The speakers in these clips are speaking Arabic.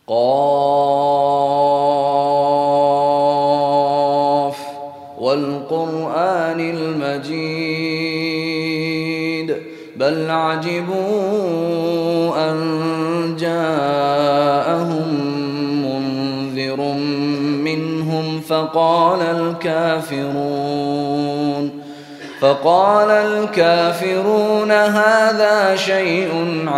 قاف والقرآن المجيد بل عجبوا أن جاءهم منذر منهم فقال الكافرون هذا شيء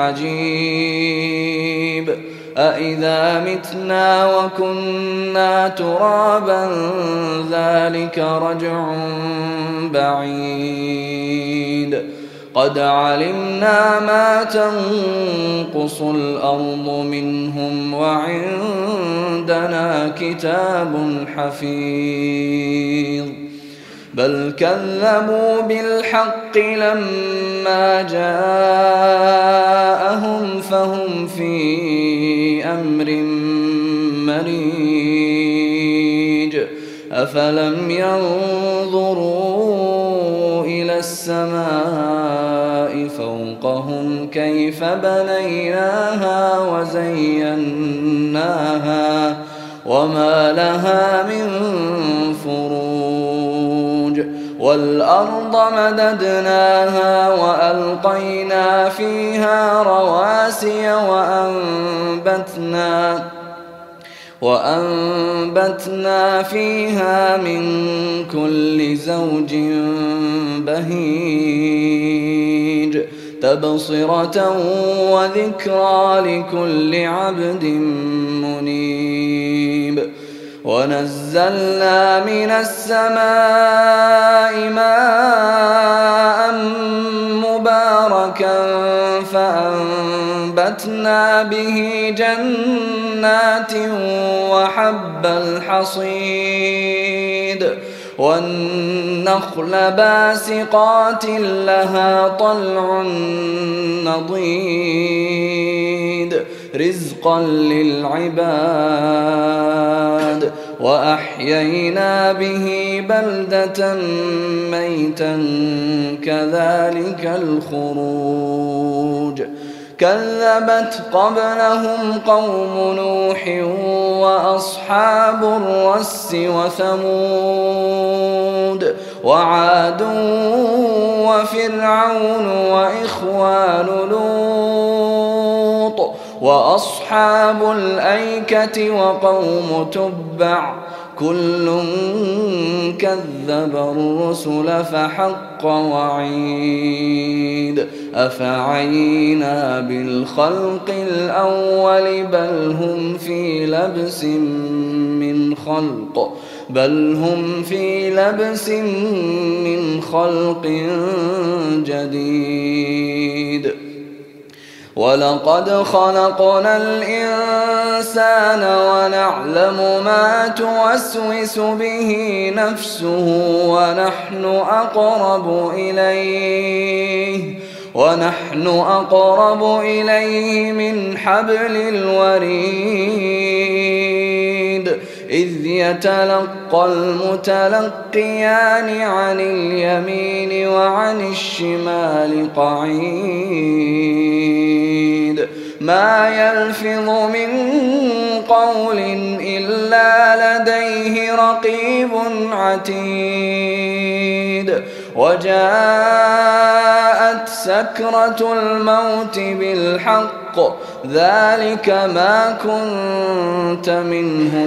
عجيب أإذا متنا وكنا ترابا ذلك رجع بعيد قد علمنا ما تنقص الأرض منهم وعندنا كتاب حفيظ بل كذبوا بالحق لما جاءهم فهم في أمر مريج أفلم ينظروا إلى السماء فوقهم كيف بنيناها وزيناها وما لها من فروج والأرض مددناها وألقينا فيها رواسي وأنبتنا فيها من كل زوج بهيج تبصرة وذكرى لكل عبد منيب ونزلنا من السماء ماء مباركا فأنبتنا به جنات وحب الحصيد والنخل باسقات لها طلع نضيد رزقا للعباد وأحيينا به بلدة ميتا كذلك الخروج كذبت قبلهم قوم نوح وأصحاب الرس وثمود وعاد وفرعون وإخوان لوط وأصحاب الأيكة وقوم تبع كل كذب الرسل فحق وعيد أفعينا بالخلق الأول بل هم في لبس من خلق جديد ولقد خلقنا الإنسان ونعلم ما توسوس به نفسه ونحن أقرب إليه من حبل الوريد إذ يتلقى المتلقيان عن اليمين وعن الشمال قعيد ما يلفظ من قول إلا لديه رقيب عتيد وجاءت سكرة الموت بالحق ذلك ما كنت منه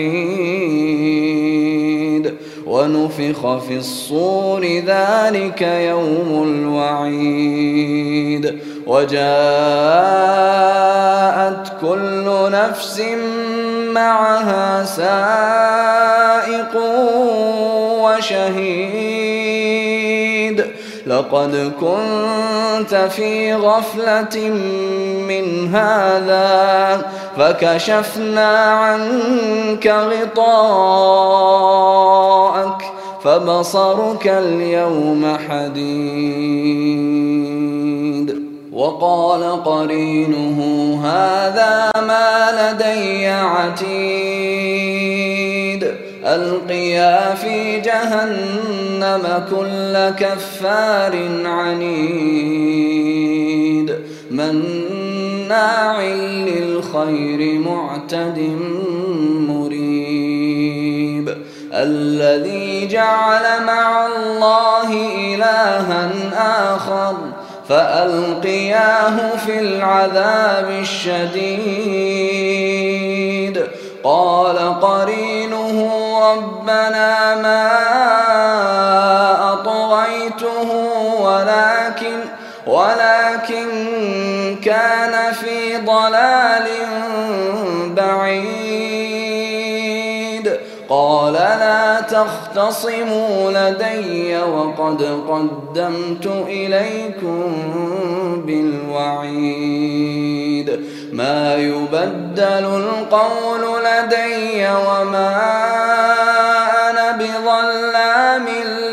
تحيد ونفخ في الصور ذلك يوم الوعيد وجاءت كل نفس معها سائق وشهيد لقد كنت في غفلة من هذا فكشفنا عنك غطاءك فبصرك اليوم حديد وقال قرينه هذا ما لدي عتيد ألقيا في جهنم كل كفار عنيد مناع مناع للخير معتد مريب الذي جعل مع الله إلها آخر فألقياه في العذاب الشديد قال قرينه ربنا ما أطغيته ولكن كان في ضلال بعيد قال لا تختصموا لدي وقد قدمت إليكم بالوعيد ما يبدل القول لدي وما أنا بظلام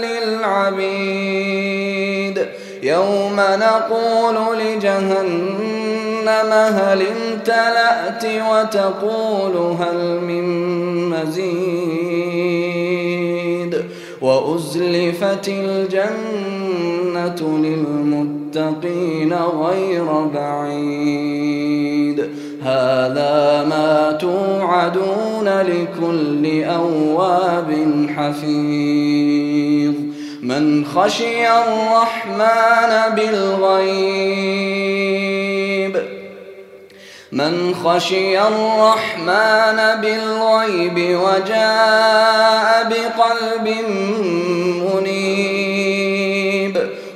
للعبيد يوم نقول لجهنم هل امتلأت وتقول هل من مزيد وأزلفت الجنة للمتقين غير بعيد هذا ما توعدون لكل أواب حفيظ من خشي الرحمن بالغيب وجاء بقلب منيب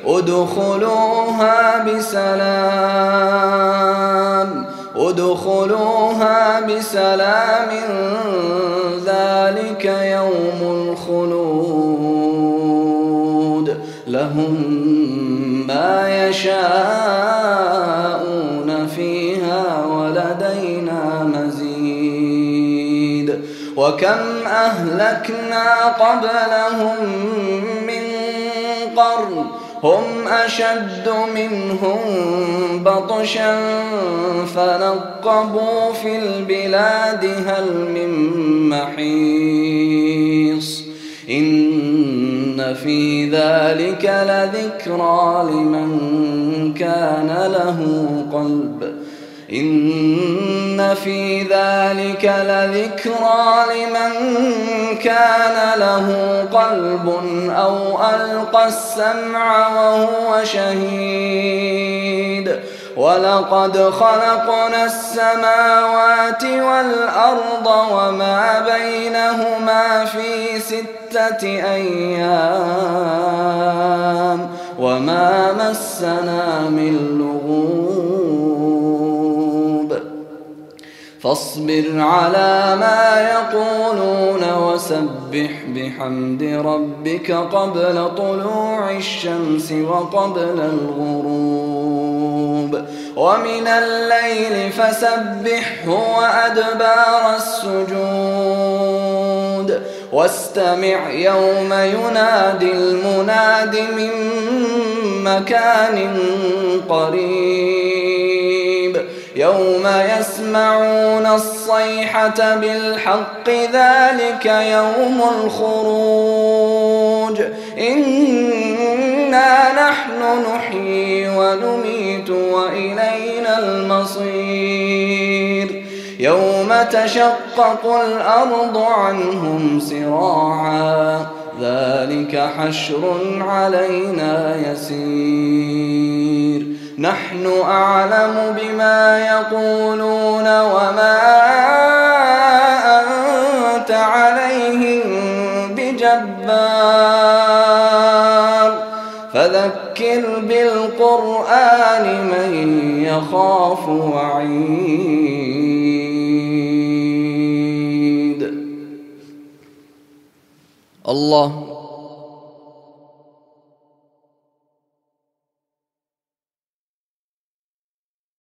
ادخلوها بسلام ذلك يوم الخلود لهم ما يشاءون فيها ولدينا مزيد وكم أهلكنا قبلهم من قرن هم أشد منهم بطشا فنقبوا في البلاد هل من محيص إن في ذلك لذكرى لمن كان له قلب أو ألقى السمع وهو شهيد ولقد خلقنا السماوات والأرض وما بينهما في 6 أيام وما مسنا من لغوب فاصبر على ما يقولون وسبح بحمد ربك قبل طلوع الشمس وقبل الغروب ومن الليل فسبحه وأدبار السجود واستمع يوم ينادي المناد من مكان قريب يوم يسمعون الصيحة بالحق ذلك يوم الخروج إنا نحن نحيي ونميت وإلينا المصير يوم تشقق الأرض عنهم سراعا ذلك حشر علينا يسير نحن أعلم بما يقولون وما أنت عليهم بجبار فذكر بالقرآن من يخاف وعيد الله